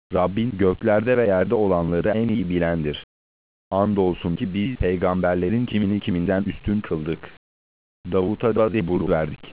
Rabbin göklerde ve yerde olanları en iyi bilendir. Andolsun ki biz peygamberlerin kimini kiminden üstün kıldık. Davut'a da zebur verdik.